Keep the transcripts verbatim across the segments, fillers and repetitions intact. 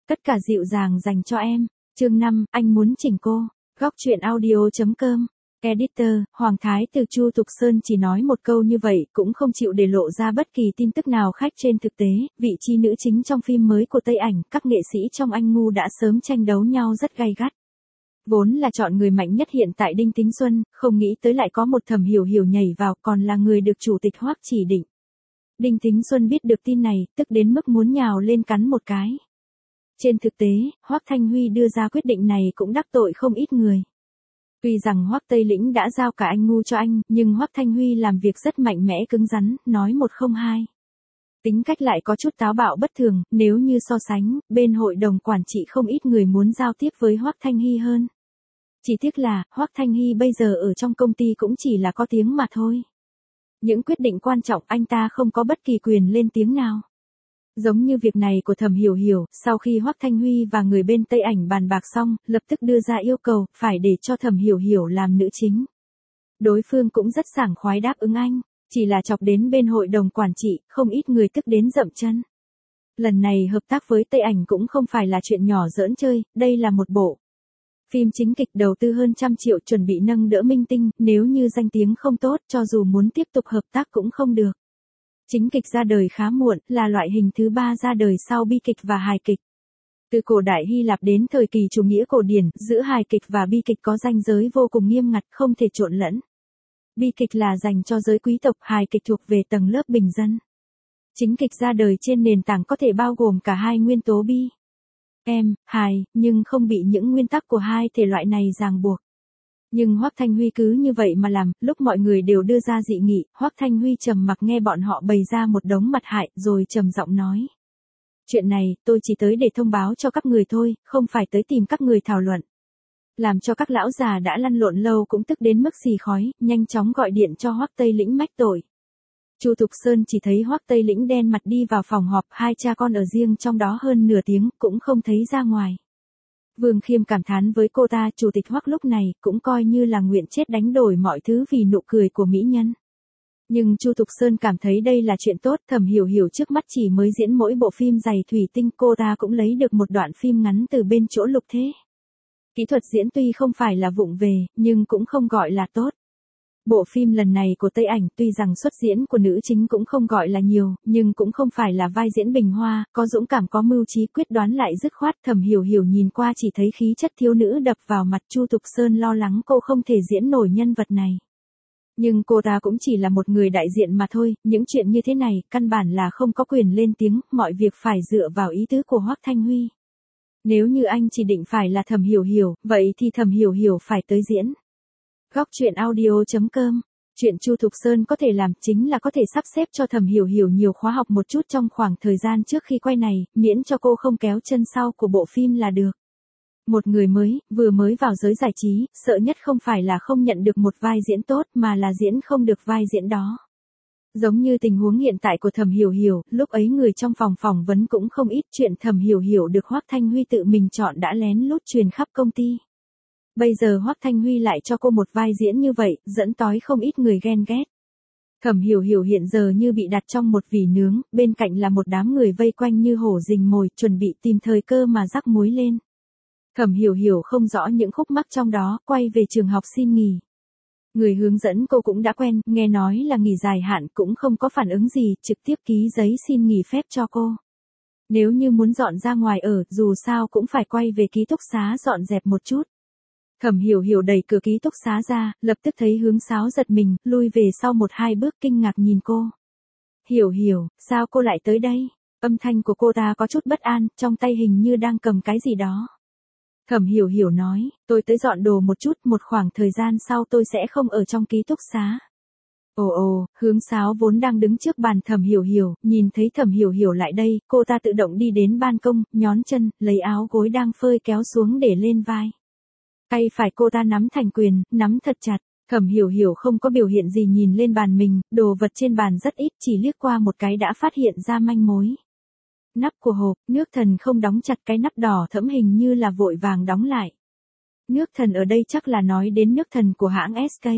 Tất cả dịu dàng dành cho em. Chương năm, anh muốn chỉnh cô. Góc truyện audio.com. Editor, Hoàng Thái từ Chu Thục Sơn chỉ nói một câu như vậy cũng không chịu để lộ ra bất kỳ tin tức nào khách. Trên thực tế, vị trí nữ chính trong phim mới của Tây Ảnh, các nghệ sĩ trong Anh Ngu đã sớm tranh đấu nhau rất gay gắt. Vốn là chọn người mạnh nhất hiện tại Đinh Tính Xuân, không nghĩ tới lại có một Thẩm Hiểu Hiểu nhảy vào, còn là người được chủ tịch Hoắc chỉ định. Đinh Tính Xuân biết được tin này, tức đến mức muốn nhào lên cắn một cái. Trên thực tế, Hoắc Thanh Huy đưa ra quyết định này cũng đắc tội không ít người. Tuy rằng Hoắc Tây Lĩnh đã giao cả Anh Ngu cho anh, nhưng Hoắc Thanh Huy làm việc rất mạnh mẽ cứng rắn, nói một không hai. Tính cách lại có chút táo bạo bất thường, nếu như so sánh, bên hội đồng quản trị không ít người muốn giao tiếp với Hoắc Thanh Hy hơn. Chỉ tiếc là, Hoắc Thanh Hy bây giờ ở trong công ty cũng chỉ là có tiếng mà thôi. Những quyết định quan trọng anh ta không có bất kỳ quyền lên tiếng nào. Giống như việc này của Thẩm Hiểu Hiểu, sau khi Hoắc Thanh Huy và người bên Tây Ảnh bàn bạc xong, lập tức đưa ra yêu cầu, phải để cho Thẩm Hiểu Hiểu làm nữ chính. Đối phương cũng rất sảng khoái đáp ứng anh, chỉ là chọc đến bên hội đồng quản trị, không ít người tức đến dậm chân. Lần này hợp tác với Tây Ảnh cũng không phải là chuyện nhỏ giỡn chơi, đây là một bộ phim chính kịch đầu tư hơn trăm triệu chuẩn bị nâng đỡ minh tinh, nếu như danh tiếng không tốt cho dù muốn tiếp tục hợp tác cũng không được. Chính kịch ra đời khá muộn, là loại hình thứ ba ra đời sau bi kịch và hài kịch. Từ cổ đại Hy Lạp đến thời kỳ chủ nghĩa cổ điển, giữa hài kịch và bi kịch có ranh giới vô cùng nghiêm ngặt, không thể trộn lẫn. Bi kịch là dành cho giới quý tộc, hài kịch thuộc về tầng lớp bình dân. Chính kịch ra đời trên nền tảng có thể bao gồm cả hai nguyên tố bi, em, hài, nhưng không bị những nguyên tắc của hai thể loại này ràng buộc. Nhưng Hoắc Thanh Huy cứ như vậy mà làm, lúc mọi người đều đưa ra dị nghị, Hoắc Thanh Huy trầm mặc nghe bọn họ bày ra một đống mặt hại, rồi trầm giọng nói. Chuyện này, tôi chỉ tới để thông báo cho các người thôi, không phải tới tìm các người thảo luận. Làm cho các lão già đã lăn lộn lâu cũng tức đến mức xì khói, nhanh chóng gọi điện cho Hoắc Tây Lĩnh mách tội. Chu Thục Sơn chỉ thấy Hoắc Tây Lĩnh đen mặt đi vào phòng họp, hai cha con ở riêng trong đó hơn nửa tiếng, cũng không thấy ra ngoài. Vương Khiêm cảm thán với cô ta, chủ tịch Hoắc lúc này cũng coi như là nguyện chết đánh đổi mọi thứ vì nụ cười của mỹ nhân. Nhưng Chu Thục Sơn cảm thấy đây là chuyện tốt, Thẩm Hiểu Hiểu trước mắt chỉ mới diễn mỗi bộ phim dày thủy tinh, cô ta cũng lấy được một đoạn phim ngắn từ bên chỗ Lục Thế. Kỹ thuật diễn tuy không phải là vụng về, nhưng cũng không gọi là tốt. Bộ phim lần này của Tây Ảnh tuy rằng xuất diễn của nữ chính cũng không gọi là nhiều, nhưng cũng không phải là vai diễn bình hoa, có dũng cảm có mưu trí quyết đoán lại dứt khoát. Thẩm Hiểu Hiểu nhìn qua chỉ thấy khí chất thiếu nữ đập vào mặt, Chu Thục Sơn lo lắng cô không thể diễn nổi nhân vật này. Nhưng cô ta cũng chỉ là một người đại diện mà thôi, những chuyện như thế này, căn bản là không có quyền lên tiếng, mọi việc phải dựa vào ý tứ của Hoắc Thanh Huy. Nếu như anh chỉ định phải là Thẩm Hiểu Hiểu, vậy thì Thẩm Hiểu Hiểu phải tới diễn. Góc truyện audio.com. Chuyện Chu Thục Sơn có thể làm chính là có thể sắp xếp cho Thẩm Hiểu Hiểu nhiều khóa học một chút trong khoảng thời gian trước khi quay này, miễn cho cô không kéo chân sau của bộ phim là được. Một người mới, vừa mới vào giới giải trí, sợ nhất không phải là không nhận được một vai diễn tốt mà là diễn không được vai diễn đó. Giống như tình huống hiện tại của Thẩm Hiểu Hiểu, lúc ấy người trong phòng phỏng vấn cũng không ít, chuyện Thẩm Hiểu Hiểu được Hoắc Thanh Huy tự mình chọn đã lén lút truyền khắp công ty. Bây giờ Hoắc Thanh Huy lại cho cô một vai diễn như vậy, dẫn tới không ít người ghen ghét. Thẩm Hiểu Hiểu hiện giờ như bị đặt trong một vỉ nướng, bên cạnh là một đám người vây quanh như hổ rình mồi, chuẩn bị tìm thời cơ mà rắc muối lên. Thẩm Hiểu Hiểu không rõ những khúc mắc trong đó, quay về trường học xin nghỉ. Người hướng dẫn cô cũng đã quen, nghe nói là nghỉ dài hạn cũng không có phản ứng gì, trực tiếp ký giấy xin nghỉ phép cho cô. Nếu như muốn dọn ra ngoài ở, dù sao cũng phải quay về ký túc xá dọn dẹp một chút. Thẩm Hiểu Hiểu đẩy cửa ký túc xá ra, lập tức thấy Hướng Sáo giật mình, lui về sau một hai bước kinh ngạc nhìn cô. Hiểu Hiểu, sao cô lại tới đây? Âm thanh của cô ta có chút bất an, trong tay hình như đang cầm cái gì đó. Thẩm Hiểu Hiểu nói, tôi tới dọn đồ một chút, một khoảng thời gian sau tôi sẽ không ở trong ký túc xá. Ồ ồ, Hướng Sáo vốn đang đứng trước bàn Thẩm Hiểu Hiểu, nhìn thấy Thẩm Hiểu Hiểu lại đây, cô ta tự động đi đến ban công, nhón chân, lấy áo gối đang phơi kéo xuống để lên vai. Tay phải cô ta nắm thành quyền, nắm thật chặt. Thẩm Hiểu Hiểu không có biểu hiện gì nhìn lên bàn mình, đồ vật trên bàn rất ít, chỉ liếc qua một cái đã phát hiện ra manh mối. Nắp của hộp, nước thần không đóng chặt, cái nắp đỏ thẫm hình như là vội vàng đóng lại. Nước thần ở đây chắc là nói đến nước thần của hãng ét ca.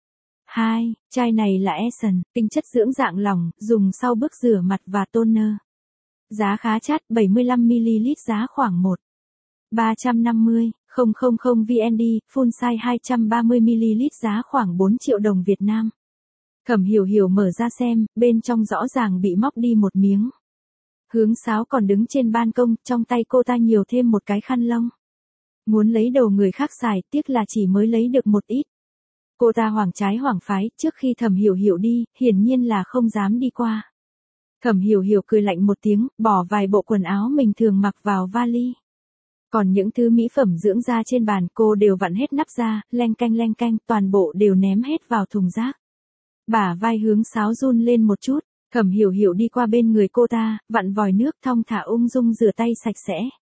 Hai, chai này là Essence, tinh chất dưỡng dạng lỏng, dùng sau bước rửa mặt và toner. Giá khá chát, bảy mươi lăm mi-li-lít giá khoảng một nghìn ba trăm năm mươi nghìn vê en đê, full size hai trăm ba mươi mi-li-lít giá khoảng bốn triệu đồng Việt Nam. Thẩm Hiểu Hiểu mở ra xem, bên trong rõ ràng bị móc đi một miếng. Hướng Sáo còn đứng trên ban công, trong tay cô ta nhiều thêm một cái khăn lông. Muốn lấy đồ người khác xài, tiếc là chỉ mới lấy được một ít. Cô ta hoảng trái hoảng phái, trước khi Thẩm Hiểu Hiểu đi, hiển nhiên là không dám đi qua. Thẩm Hiểu Hiểu cười lạnh một tiếng, bỏ vài bộ quần áo mình thường mặc vào vali. Còn những thứ mỹ phẩm dưỡng da trên bàn cô đều vặn hết nắp ra, leng canh leng canh, toàn bộ đều ném hết vào thùng rác. Bả vai Hướng Sáo run lên một chút, Thẩm Hiểu Hiểu đi qua bên người cô ta, vặn vòi nước thong thả ung dung rửa tay sạch sẽ.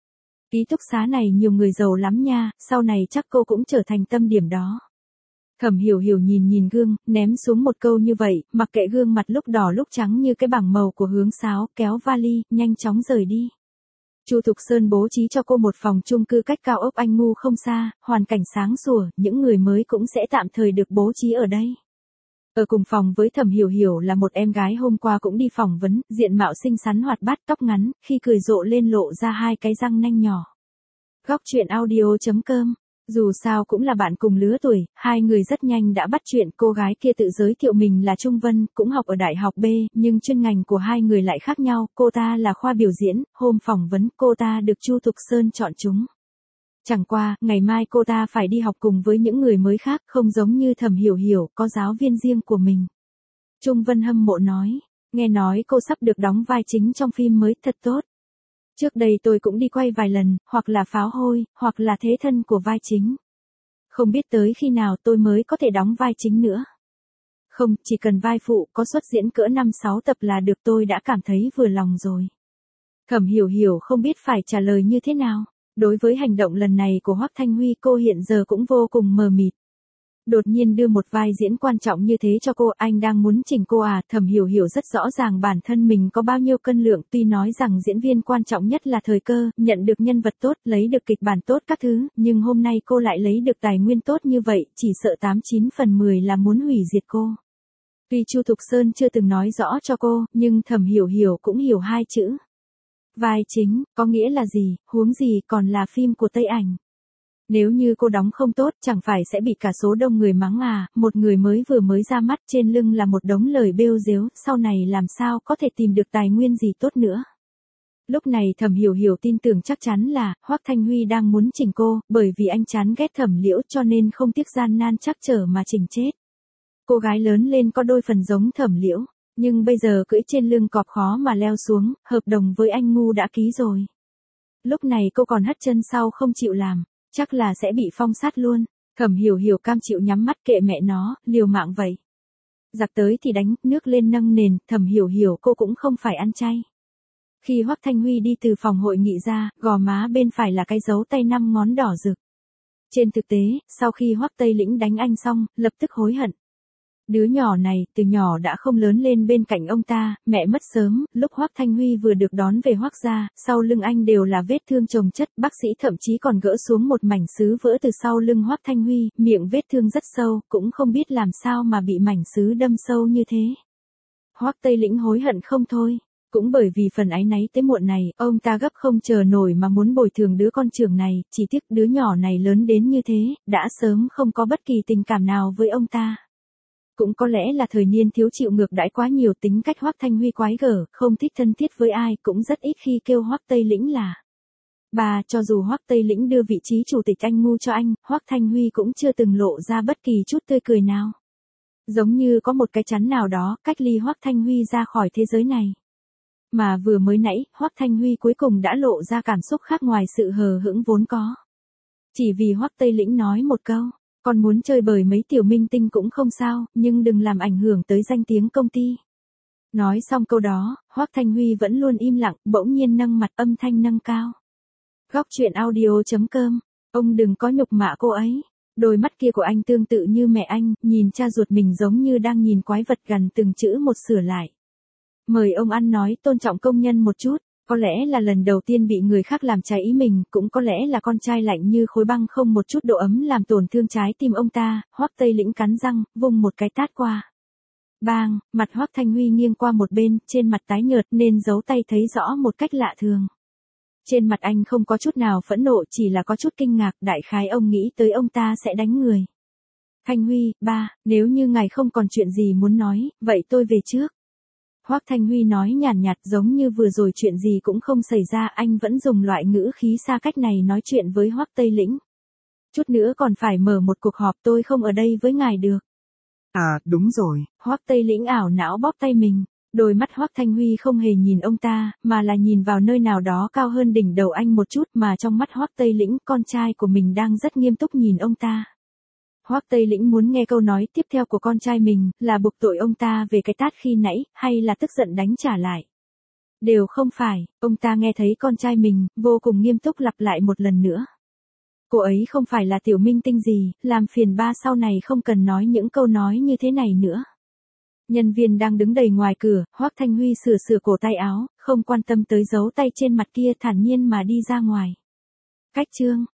Ký túc xá này nhiều người giàu lắm nha, sau này chắc cô cũng trở thành tâm điểm đó. Thẩm Hiểu Hiểu nhìn nhìn gương, ném xuống một câu như vậy, mặc kệ gương mặt lúc đỏ lúc trắng như cái bảng màu của Hướng Sáo, kéo vali, nhanh chóng rời đi. Chu Thục Sơn bố trí cho cô một phòng chung cư cách cao ốc Anh Ngu không xa, hoàn cảnh sáng sủa, những người mới cũng sẽ tạm thời được bố trí ở đây. Ở cùng phòng với Thẩm Hiểu Hiểu là một em gái hôm qua cũng đi phỏng vấn, diện mạo xinh xắn hoạt bát, tóc ngắn, khi cười rộ lên lộ ra hai cái răng nanh nhỏ. Góc truyện audio chấm com. Dù sao cũng là bạn cùng lứa tuổi, hai người rất nhanh đã bắt chuyện. Cô gái kia tự giới thiệu mình là Trung Vân, cũng học ở Đại học B, nhưng chuyên ngành của hai người lại khác nhau. Cô ta là khoa biểu diễn, hôm phỏng vấn cô ta được Chu Thục Sơn chọn trúng. Chẳng qua, ngày mai cô ta phải đi học cùng với những người mới khác, không giống như Thẩm Hiểu Hiểu, có giáo viên riêng của mình. Trung Vân hâm mộ nói, nghe nói cô sắp được đóng vai chính trong phim mới, thật tốt. Trước đây tôi cũng đi quay vài lần, hoặc là pháo hôi, hoặc là thế thân của vai chính. Không biết tới khi nào tôi mới có thể đóng vai chính nữa. Không, chỉ cần vai phụ có xuất diễn cỡ năm sáu tập là được, tôi đã cảm thấy vừa lòng rồi. Thẩm Hiểu Hiểu không biết phải trả lời như thế nào. Đối với hành động lần này của Hoắc Thanh Huy cô hiện giờ cũng vô cùng mờ mịt. Đột nhiên đưa một vai diễn quan trọng như thế cho cô, anh đang muốn chỉnh cô à? Thẩm Hiểu Hiểu rất rõ ràng bản thân mình có bao nhiêu cân lượng, tuy nói rằng diễn viên quan trọng nhất là thời cơ, nhận được nhân vật tốt, lấy được kịch bản tốt các thứ, nhưng hôm nay cô lại lấy được tài nguyên tốt như vậy, chỉ sợ tám chín phần mười là muốn hủy diệt cô. Tuy Chu Thục Sơn chưa từng nói rõ cho cô, nhưng Thẩm Hiểu Hiểu cũng hiểu hai chữ. Vai chính, có nghĩa là gì, huống gì còn là phim của Tây Ảnh. Nếu như cô đóng không tốt, chẳng phải sẽ bị cả số đông người mắng à? Một người mới vừa mới ra mắt, trên lưng là một đống lời bêu dếu, sau này làm sao có thể tìm được tài nguyên gì tốt nữa. Lúc này Thẩm Hiểu Hiểu tin tưởng chắc chắn là Hoắc Thanh Huy đang muốn chỉnh cô, bởi vì anh chán ghét Thẩm Liễu cho nên không tiếc gian nan trắc trở mà chỉnh chết. Cô gái lớn lên có đôi phần giống Thẩm Liễu, nhưng bây giờ cưỡi trên lưng cọp khó mà leo xuống, hợp đồng với anh ngu đã ký rồi. Lúc này cô còn hất chân sau không chịu làm, chắc là sẽ bị phong sát luôn. Thẩm Hiểu Hiểu cam chịu nhắm mắt kệ mẹ nó, liều mạng vậy. Giặc tới thì đánh, nước lên nâng nền, Thẩm Hiểu Hiểu cô cũng không phải ăn chay. Khi Hoắc Thanh Huy đi từ phòng hội nghị ra, gò má bên phải là cái dấu tay năm ngón đỏ rực. Trên thực tế, sau khi Hoắc Tây Lĩnh đánh anh xong, lập tức hối hận. Đứa nhỏ này, từ nhỏ đã không lớn lên bên cạnh ông ta, mẹ mất sớm, lúc Hoắc Thanh Huy vừa được đón về Hoắc gia, sau lưng anh đều là vết thương chồng chất, bác sĩ thậm chí còn gỡ xuống một mảnh sứ vỡ từ sau lưng Hoắc Thanh Huy, miệng vết thương rất sâu, cũng không biết làm sao mà bị mảnh sứ đâm sâu như thế. Hoắc Tây Lĩnh hối hận không thôi. Cũng bởi vì phần áy náy tới muộn này, ông ta gấp không chờ nổi mà muốn bồi thường đứa con trưởng này, chỉ tiếc đứa nhỏ này lớn đến như thế, đã sớm không có bất kỳ tình cảm nào với ông ta. Cũng có lẽ là thời niên thiếu chịu ngược đãi quá nhiều, tính cách Hoắc Thanh Huy quái gở, không thích thân thiết với ai, cũng rất ít khi kêu Hoắc Tây Lĩnh là bà. Cho dù Hoắc Tây Lĩnh đưa vị trí chủ tịch anh ngu cho anh, Hoắc Thanh Huy cũng chưa từng lộ ra bất kỳ chút tươi cười nào. Giống như có một cái chắn nào đó, cách ly Hoắc Thanh Huy ra khỏi thế giới này. Mà vừa mới nãy, Hoắc Thanh Huy cuối cùng đã lộ ra cảm xúc khác ngoài sự hờ hững vốn có. Chỉ vì Hoắc Tây Lĩnh nói một câu, con muốn chơi bời mấy tiểu minh tinh cũng không sao, nhưng đừng làm ảnh hưởng tới danh tiếng công ty. Nói xong câu đó, Hoắc Thanh Huy vẫn luôn im lặng, bỗng nhiên nâng mặt, âm thanh nâng cao. Góc truyện audio chấm com, ông đừng có nhục mạ cô ấy. Đôi mắt kia của anh tương tự như mẹ anh, nhìn cha ruột mình giống như đang nhìn quái vật, gần từng chữ một sửa lại. Mời ông ăn nói tôn trọng công nhân một chút, có lẽ là lần đầu tiên bị người khác làm trái ý mình, cũng có lẽ là con trai lạnh như khối băng không một chút độ ấm làm tổn thương trái tim ông ta. Hoắc Tây Lĩnh cắn răng, vung một cái tát qua. Bang, mặt Hoắc Thanh Huy nghiêng qua một bên, trên mặt tái nhợt nên giấu tay thấy rõ một cách lạ thường. Trên mặt anh không có chút nào phẫn nộ, chỉ là có chút kinh ngạc, đại khái ông nghĩ tới ông ta sẽ đánh người. Thanh Huy, ba, nếu như ngài không còn chuyện gì muốn nói, vậy tôi về trước. Hoắc Thanh Huy nói nhàn nhạt, giống như vừa rồi chuyện gì cũng không xảy ra, anh vẫn dùng loại ngữ khí xa cách này nói chuyện với Hoắc Tây Lĩnh. Chút nữa còn phải mở một cuộc họp, tôi không ở đây với ngài được. À, đúng rồi. Hoắc Tây Lĩnh ảo não bóp tay mình. Đôi mắt Hoắc Thanh Huy không hề nhìn ông ta, mà là nhìn vào nơi nào đó cao hơn đỉnh đầu anh một chút, mà trong mắt Hoắc Tây Lĩnh, con trai của mình đang rất nghiêm túc nhìn ông ta. Hoắc Tây Lĩnh muốn nghe câu nói tiếp theo của con trai mình, là buộc tội ông ta về cái tát khi nãy, hay là tức giận đánh trả lại. Đều không phải, ông ta nghe thấy con trai mình, vô cùng nghiêm túc lặp lại một lần nữa. Cô ấy không phải là tiểu minh tinh gì, làm phiền ba sau này không cần nói những câu nói như thế này nữa. Nhân viên đang đứng đầy ngoài cửa, Hoắc Thanh Huy sửa sửa cổ tay áo, không quan tâm tới dấu tay trên mặt kia, thản nhiên mà đi ra ngoài. Cách chương